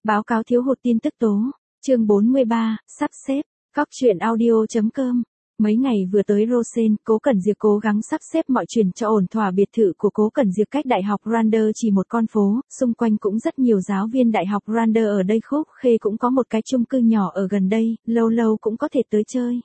Báo cáo thiếu hụt tin tức tố. Chương 43, sắp xếp. Góc truyện audio.com. Mấy ngày vừa tới Rosen, Cố Cẩn Diệp cố gắng sắp xếp mọi chuyện cho ổn thỏa. Biệt thự của Cố Cẩn Diệp cách Đại học Randers chỉ một con phố, xung quanh cũng rất nhiều giáo viên Đại học Randers ở đây. Khúc Khê cũng có một cái chung cư nhỏ ở gần đây, lâu lâu cũng có thể tới chơi.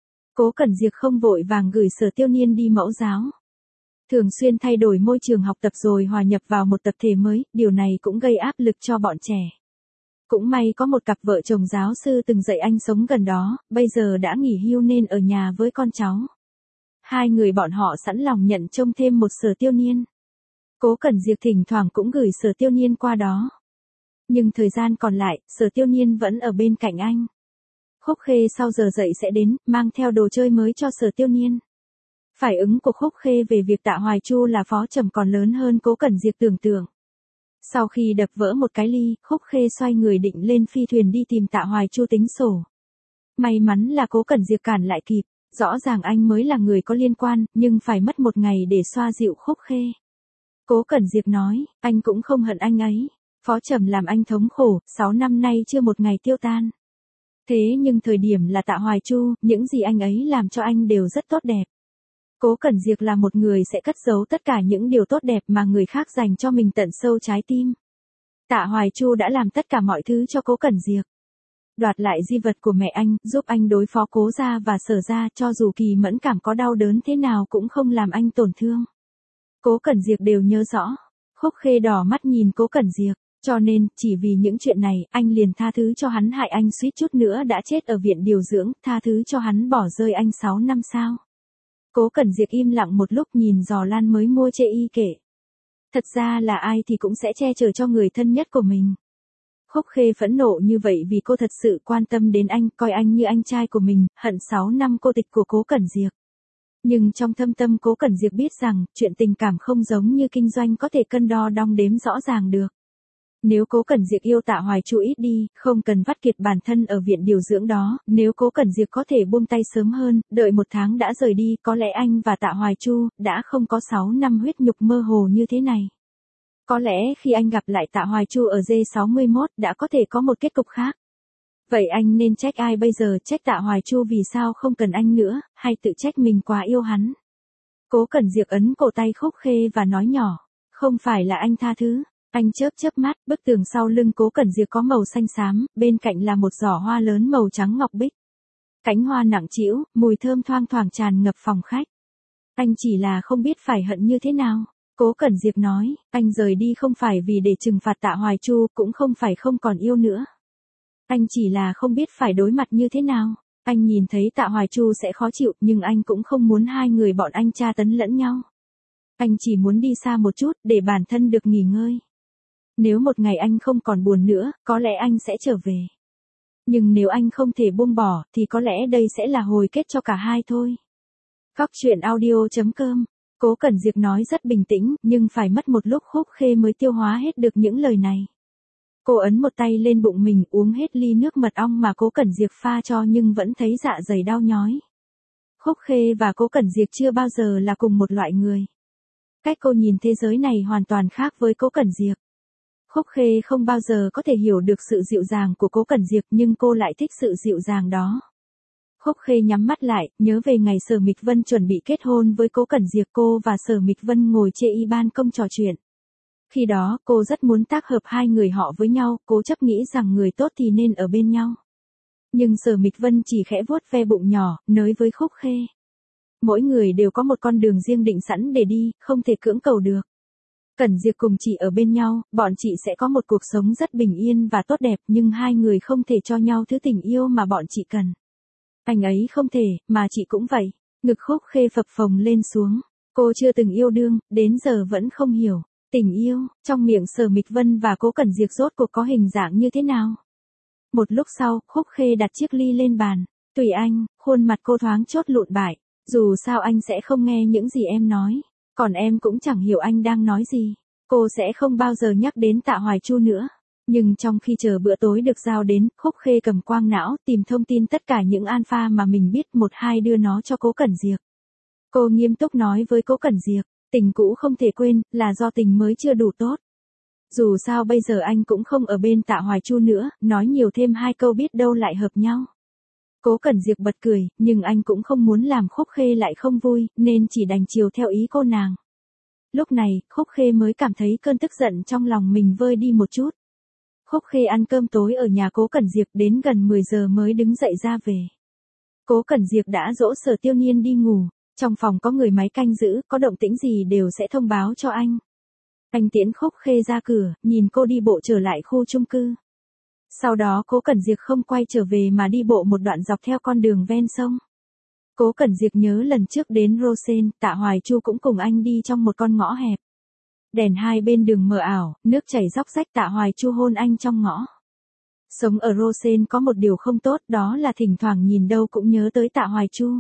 Cố Cẩn Diệp không vội vàng gửi Sở Tiêu Niên đi mẫu giáo. Thường xuyên thay đổi môi trường học tập rồi hòa nhập vào một tập thể mới, điều này cũng gây áp lực cho bọn trẻ. Cũng may có một cặp vợ chồng giáo sư từng dạy anh sống gần đó, bây giờ đã nghỉ hưu nên ở nhà với con cháu. Hai người bọn họ sẵn lòng nhận trông thêm một Sở Tiêu Niên. Cố Cẩn Diệp thỉnh thoảng cũng gửi Sở Tiêu Niên qua đó. Nhưng thời gian còn lại, Sở Tiêu Niên vẫn ở bên cạnh anh. Khúc Khê sau giờ dậy sẽ đến, mang theo đồ chơi mới cho Sở Tiêu Niên. Phản ứng của Khúc Khê về việc Tạ Hoài Chu là phó trầm còn lớn hơn Cố Cẩn Diệp tưởng tượng. Sau khi đập vỡ một cái ly, Khúc Khê xoay người định lên phi thuyền đi tìm Tạ Hoài Chu tính sổ. May mắn là Cố Cẩn Diệp cản lại kịp, rõ ràng anh mới là người có liên quan, nhưng phải mất một ngày để xoa dịu Khúc Khê. Cố Cẩn Diệp nói, anh cũng không hận anh ấy. Phó trầm làm anh thống khổ, 6 năm nay chưa một ngày tiêu tan. Thế nhưng thời điểm là Tạ Hoài Chu, những gì anh ấy làm cho anh đều rất tốt đẹp. Cố Cẩn Diệp là một người sẽ cất giấu tất cả những điều tốt đẹp mà người khác dành cho mình tận sâu trái tim. Tạ Hoài Chu đã làm tất cả mọi thứ cho Cố Cẩn Diệp. Đoạt lại di vật của mẹ anh, giúp anh đối phó Cố gia và Sở gia, cho dù Kỳ Mẫn Cảm có đau đớn thế nào cũng không làm anh tổn thương. Cố Cẩn Diệp đều nhớ rõ. Khúc Khê đỏ mắt nhìn Cố Cẩn Diệp, cho nên, chỉ vì những chuyện này, anh liền tha thứ cho hắn hại anh suýt chút nữa đã chết ở viện điều dưỡng, tha thứ cho hắn bỏ rơi anh 6 năm sao. Cố Cẩn Diệp im lặng một lúc nhìn giò lan mới mua chê y kể. Thật ra là ai thì cũng sẽ che chở cho người thân nhất của mình. Khúc Khê phẫn nộ như vậy vì cô thật sự quan tâm đến anh, coi anh như anh trai của mình, hận 6 năm cô tịch của Cố Cẩn Diệp. Nhưng trong thâm tâm Cố Cẩn Diệp biết rằng, chuyện tình cảm không giống như kinh doanh có thể cân đo đong đếm rõ ràng được. Nếu Cố Cẩn Diệp yêu Tạ Hoài Chu ít đi, không cần vắt kiệt bản thân ở viện điều dưỡng đó, nếu Cố Cẩn Diệp có thể buông tay sớm hơn, đợi 1 tháng đã rời đi, có lẽ anh và Tạ Hoài Chu đã không có 6 năm huyết nhục mơ hồ như thế này. Có lẽ khi anh gặp lại Tạ Hoài Chu ở G61 đã có thể có một kết cục khác. Vậy anh nên trách ai bây giờ, trách Tạ Hoài Chu vì sao không cần anh nữa, hay tự trách mình quá yêu hắn? Cố Cẩn Diệp ấn cổ tay Khúc Khê và nói nhỏ, không phải là anh tha thứ. Anh chớp chớp mắt, bức tường sau lưng Cố Cẩn Diệp có màu xanh xám, bên cạnh là một giỏ hoa lớn màu trắng ngọc bích. Cánh hoa nặng trĩu, mùi thơm thoang thoảng tràn ngập phòng khách. Anh chỉ là không biết phải hận như thế nào. Cố Cẩn Diệp nói, anh rời đi không phải vì để trừng phạt Tạ Hoài Chu, cũng không phải không còn yêu nữa. Anh chỉ là không biết phải đối mặt như thế nào. Anh nhìn thấy Tạ Hoài Chu sẽ khó chịu, nhưng anh cũng không muốn hai người bọn anh tra tấn lẫn nhau. Anh chỉ muốn đi xa một chút, để bản thân được nghỉ ngơi. Nếu một ngày anh không còn buồn nữa, có lẽ anh sẽ trở về. Nhưng nếu anh không thể buông bỏ, thì có lẽ đây sẽ là hồi kết cho cả hai thôi. Góc truyện audio.com. Cố Cẩn Diệp nói rất bình tĩnh, nhưng phải mất một lúc Khúc Khê mới tiêu hóa hết được những lời này. Cô ấn một tay lên bụng mình, uống hết ly nước mật ong mà Cố Cẩn Diệp pha cho nhưng vẫn thấy dạ dày đau nhói. Khúc Khê và Cố Cẩn Diệp chưa bao giờ là cùng một loại người. Cách cô nhìn thế giới này hoàn toàn khác với Cố Cẩn Diệp. Khúc Khê không bao giờ có thể hiểu được sự dịu dàng của Cố Cẩn Diệp, nhưng cô lại thích sự dịu dàng đó. Khúc Khê nhắm mắt lại, nhớ về ngày Sở Mịch Vân chuẩn bị kết hôn với Cố Cẩn Diệp. Cô và Sở Mịch Vân ngồi chê y ban công trò chuyện. Khi đó, cô rất muốn tác hợp hai người họ với nhau, cố chấp nghĩ rằng người tốt thì nên ở bên nhau. Nhưng Sở Mịch Vân chỉ khẽ vuốt ve bụng nhỏ, nói với Khúc Khê. Mỗi người đều có một con đường riêng định sẵn để đi, không thể cưỡng cầu được. Cẩn Diệp cùng chị ở bên nhau, bọn chị sẽ có một cuộc sống rất bình yên và tốt đẹp, nhưng hai người không thể cho nhau thứ tình yêu mà bọn chị cần. Anh ấy không thể, mà chị cũng vậy. Ngực Khúc Khê phập phồng lên xuống. Cô chưa từng yêu đương, đến giờ vẫn không hiểu. Tình yêu, trong miệng Sở Mịch Vân và Cố Cẩn Diệp rốt cuộc có hình dạng như thế nào? Một lúc sau, Khúc Khê đặt chiếc ly lên bàn. Tùy anh, khuôn mặt cô thoáng chốt lụn bại. Dù sao anh sẽ không nghe những gì em nói. Còn em cũng chẳng hiểu anh đang nói gì. Cô sẽ không bao giờ nhắc đến Tạ Hoài Chu nữa. Nhưng trong khi chờ bữa tối được giao đến, Khúc Khê cầm quang não, tìm thông tin tất cả những alpha mà mình biết, 1-2 đưa nó cho Cố Cẩn Diệp. Cô nghiêm túc nói với Cố Cẩn Diệp, tình cũ không thể quên, là do tình mới chưa đủ tốt. Dù sao bây giờ anh cũng không ở bên Tạ Hoài Chu nữa, nói nhiều thêm hai câu biết đâu lại hợp nhau. Cố Cẩn Diệp bật cười, nhưng anh cũng không muốn làm Khúc Khê lại không vui, nên chỉ đành chiều theo ý cô nàng. Lúc này, Khúc Khê mới cảm thấy cơn tức giận trong lòng mình vơi đi một chút. Khúc Khê ăn cơm tối ở nhà Cố Cẩn Diệp đến gần 10 giờ mới đứng dậy ra về. Cố Cẩn Diệp đã dỗ Sở Tiêu Niên đi ngủ, trong phòng có người máy canh giữ, có động tĩnh gì đều sẽ thông báo cho anh. Anh tiễn Khúc Khê ra cửa, nhìn cô đi bộ trở lại khu chung cư. Sau đó Cố Cẩn Diệp không quay trở về mà đi bộ một đoạn dọc theo con đường ven sông. Cố Cẩn Diệp nhớ lần trước đến Rosen, Tạ Hoài Chu cũng cùng anh đi trong một con ngõ hẹp. Đèn hai bên đường mờ ảo, nước chảy róc rách, Tạ Hoài Chu hôn anh trong ngõ. Sống ở Rosen có một điều không tốt, đó là thỉnh thoảng nhìn đâu cũng nhớ tới Tạ Hoài Chu.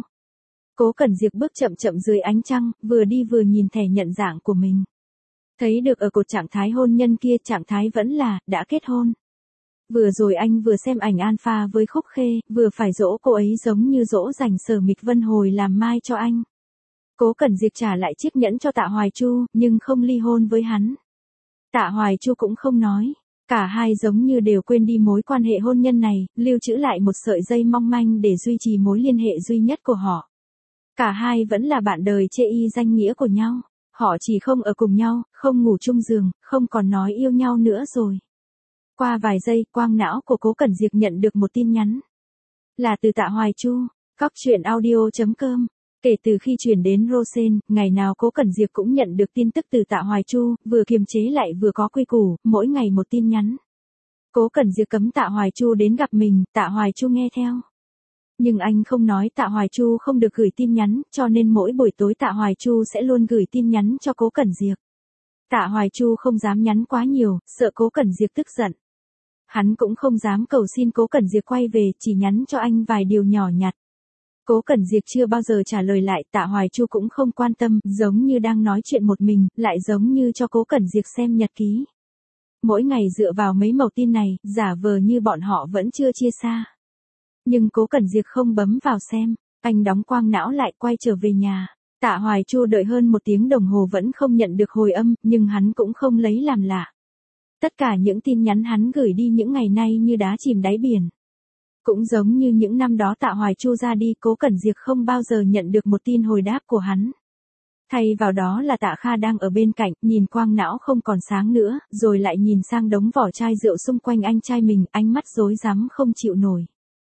Cố Cẩn Diệp bước chậm chậm dưới ánh trăng, vừa đi vừa nhìn thẻ nhận dạng của mình. Thấy được ở cột trạng thái hôn nhân kia, trạng thái vẫn là đã kết hôn. Vừa rồi anh vừa xem ảnh alpha với Khúc Khê, vừa phải dỗ cô ấy giống như dỗ dành Sở Mịch Vân hồi làm mai cho anh. Cố Cẩn Diệp trả lại chiếc nhẫn cho Tạ Hoài Chu, nhưng không ly hôn với hắn. Tạ Hoài Chu cũng không nói. Cả hai giống như đều quên đi mối quan hệ hôn nhân này, lưu trữ lại một sợi dây mong manh để duy trì mối liên hệ duy nhất của họ. Cả hai vẫn là bạn đời chê y danh nghĩa của nhau. Họ chỉ không ở cùng nhau, không ngủ chung giường, không còn nói yêu nhau nữa rồi. Qua vài giây, quang não của Cố Cẩn Diệp nhận được một tin nhắn. Là từ Tạ Hoài Chu. Cóc truyện audio.com. Kể từ khi chuyển đến Rosen, ngày nào Cố Cẩn Diệp cũng nhận được tin tức từ Tạ Hoài Chu, vừa kiềm chế lại vừa có quy củ, mỗi ngày một tin nhắn. Cố Cẩn Diệp cấm Tạ Hoài Chu đến gặp mình, Tạ Hoài Chu nghe theo. Nhưng anh không nói Tạ Hoài Chu không được gửi tin nhắn, cho nên mỗi buổi tối Tạ Hoài Chu sẽ luôn gửi tin nhắn cho Cố Cẩn Diệp. Tạ Hoài Chu không dám nhắn quá nhiều, sợ Cố Cẩn Diệp tức giận. Hắn cũng không dám cầu xin Cố Cẩn Diệp quay về, chỉ nhắn cho anh vài điều nhỏ nhặt. Cố Cẩn Diệp chưa bao giờ trả lời lại, Tạ Hoài Chu cũng không quan tâm, giống như đang nói chuyện một mình, lại giống như cho Cố Cẩn Diệp xem nhật ký. Mỗi ngày dựa vào mấy mẩu tin này, giả vờ như bọn họ vẫn chưa chia xa. Nhưng Cố Cẩn Diệp không bấm vào xem, anh đóng quang não lại quay trở về nhà. Tạ Hoài Chu đợi hơn 1 tiếng đồng hồ vẫn không nhận được hồi âm, nhưng hắn cũng không lấy làm lạ. Tất cả những tin nhắn hắn gửi đi những ngày nay như đá chìm đáy biển. Cũng giống như những năm đó Tạ Hoài Chu ra đi, Cố Cẩn Diệp không bao giờ nhận được một tin hồi đáp của hắn. Thay vào đó là Tạ Kha đang ở bên cạnh, nhìn quang não không còn sáng nữa, rồi lại nhìn sang đống vỏ chai rượu xung quanh anh trai mình, ánh mắt rối rắm không chịu nổi.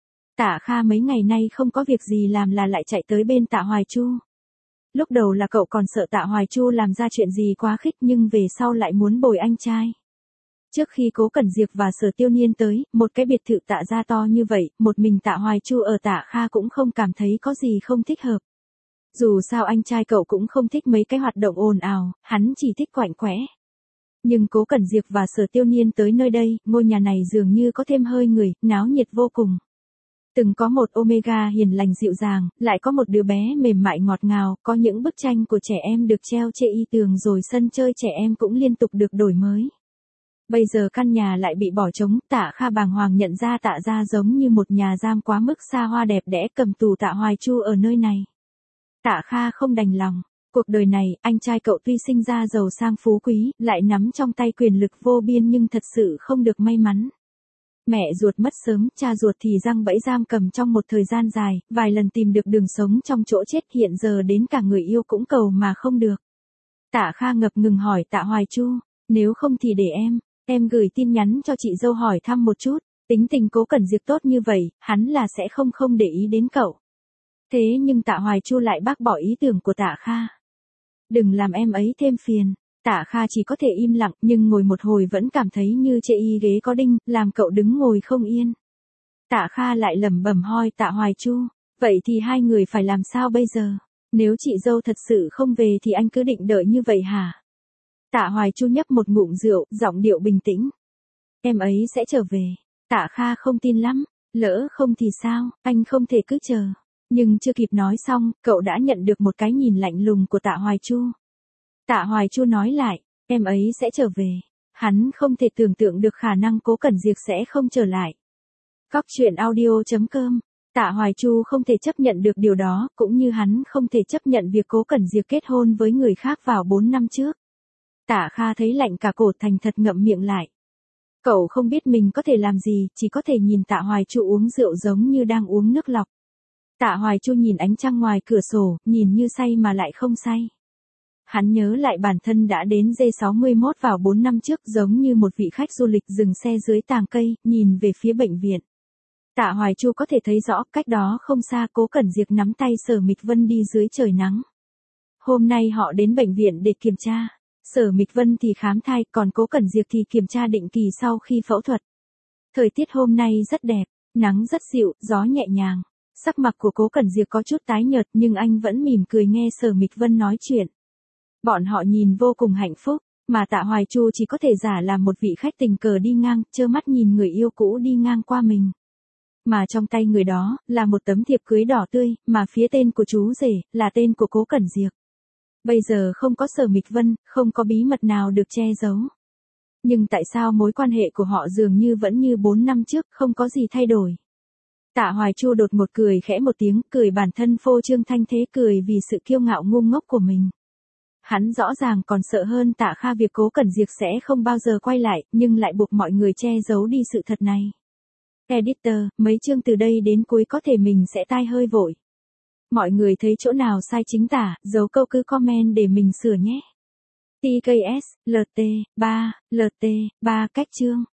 Tạ Kha mấy ngày nay không có việc gì làm là lại chạy tới bên Tạ Hoài Chu. Lúc đầu là cậu còn sợ Tạ Hoài Chu làm ra chuyện gì quá khích, nhưng về sau lại muốn bồi anh trai. Trước khi Cố Cẩn Diệp và Sở Tiêu Niên tới, một cái biệt thự Tạ gia to như vậy, một mình Tạ Hoài Chu ở, Tạ Kha cũng không cảm thấy có gì không thích hợp. Dù sao anh trai cậu cũng không thích mấy cái hoạt động ồn ào, hắn chỉ thích quạnh quẽ. Nhưng Cố Cẩn Diệp và Sở Tiêu Niên tới nơi đây, ngôi nhà này dường như có thêm hơi người, náo nhiệt vô cùng. Từng có một Omega hiền lành dịu dàng, lại có một đứa bé mềm mại ngọt ngào, có những bức tranh của trẻ em được treo trên y tường, rồi sân chơi trẻ em cũng liên tục được đổi mới. Bây giờ căn nhà lại bị bỏ trống, Tạ Kha bàng hoàng nhận ra Tạ gia giống như một nhà giam quá mức xa hoa đẹp đẽ, cầm tù Tạ Hoài Chu ở nơi này. Tạ Kha không đành lòng, cuộc đời này, anh trai cậu tuy sinh ra giàu sang phú quý, lại nắm trong tay quyền lực vô biên nhưng thật sự không được may mắn. Mẹ ruột mất sớm, cha ruột thì giăng bẫy giam cầm trong một thời gian dài, vài lần tìm được đường sống trong chỗ chết, hiện giờ đến cả người yêu cũng cầu mà không được. Tạ Kha ngập ngừng hỏi Tạ Hoài Chu, nếu không thì để em gửi tin nhắn cho chị dâu hỏi thăm một chút, tính tình Cố Cẩn Diệp tốt như vậy, hắn là sẽ không để ý đến cậu. Thế nhưng Tạ Hoài Chu lại bác bỏ ý tưởng của Tạ Kha. Đừng làm em ấy thêm phiền. Tạ Kha chỉ có thể im lặng, nhưng ngồi một hồi vẫn cảm thấy như chê y ghế có đinh, làm cậu đứng ngồi không yên. Tạ Kha lại lẩm bẩm hỏi Tạ Hoài Chu, vậy thì hai người phải làm sao bây giờ? Nếu chị dâu thật sự không về thì anh cứ định đợi như vậy hả? Tạ Hoài Chu nhấp một ngụm rượu, giọng điệu bình tĩnh. Em ấy sẽ trở về. Tạ Kha không tin lắm, lỡ không thì sao, anh không thể cứ chờ. Nhưng chưa kịp nói xong, cậu đã nhận được một cái nhìn lạnh lùng của Tạ Hoài Chu. Tạ Hoài Chu nói lại, em ấy sẽ trở về. Hắn không thể tưởng tượng được khả năng Cố Cẩn Diệp sẽ không trở lại. Cóc truyện audio.com. Tạ Hoài Chu không thể chấp nhận được điều đó, cũng như hắn không thể chấp nhận việc Cố Cẩn Diệp kết hôn với người khác vào 4 năm trước. Tạ Kha thấy lạnh cả cổ, thành thật ngậm miệng lại. Cậu không biết mình có thể làm gì, chỉ có thể nhìn Tạ Hoài Chu uống rượu giống như đang uống nước lọc. Tạ Hoài Chu nhìn ánh trăng ngoài cửa sổ, nhìn như say mà lại không say. Hắn nhớ lại bản thân đã đến G61 vào 4 năm trước, giống như một vị khách du lịch dừng xe dưới tàng cây, nhìn về phía bệnh viện. Tạ Hoài Chu có thể thấy rõ, cách đó không xa Cố Cẩn Diệp nắm tay Sở Mịch Vân đi dưới trời nắng. Hôm nay họ đến bệnh viện để kiểm tra. Sở Mịch Vân thì khám thai, còn Cố Cẩn Diệp thì kiểm tra định kỳ sau khi phẫu thuật. Thời tiết hôm nay rất đẹp, nắng rất dịu, gió nhẹ nhàng. Sắc mặt của Cố Cẩn Diệp có chút tái nhợt nhưng anh vẫn mỉm cười nghe Sở Mịch Vân nói chuyện. Bọn họ nhìn vô cùng hạnh phúc, mà Tạ Hoài Chu chỉ có thể giả làm một vị khách tình cờ đi ngang, trơ mắt nhìn người yêu cũ đi ngang qua mình. Mà trong tay người đó, là một tấm thiệp cưới đỏ tươi, mà phía tên của chú rể, là tên của Cố Cẩn Diệp. Bây giờ không có Sở Mịch Vân, không có bí mật nào được che giấu. Nhưng tại sao mối quan hệ của họ dường như vẫn như 4 năm trước, không có gì thay đổi. Tạ Hoài Chu đột ngột cười khẽ một tiếng, cười bản thân phô trương thanh thế, cười vì sự kiêu ngạo ngu ngốc của mình. Hắn rõ ràng còn sợ hơn Tạ Kha việc Cố Cẩn Diệp sẽ không bao giờ quay lại, nhưng lại buộc mọi người che giấu đi sự thật này. Editor, mấy chương từ đây đến cuối có thể mình sẽ tai hơi vội. Mọi người thấy chỗ nào sai chính tả, dấu câu cứ comment để mình sửa nhé. TKS, LT, 3, LT, 3 cách chương.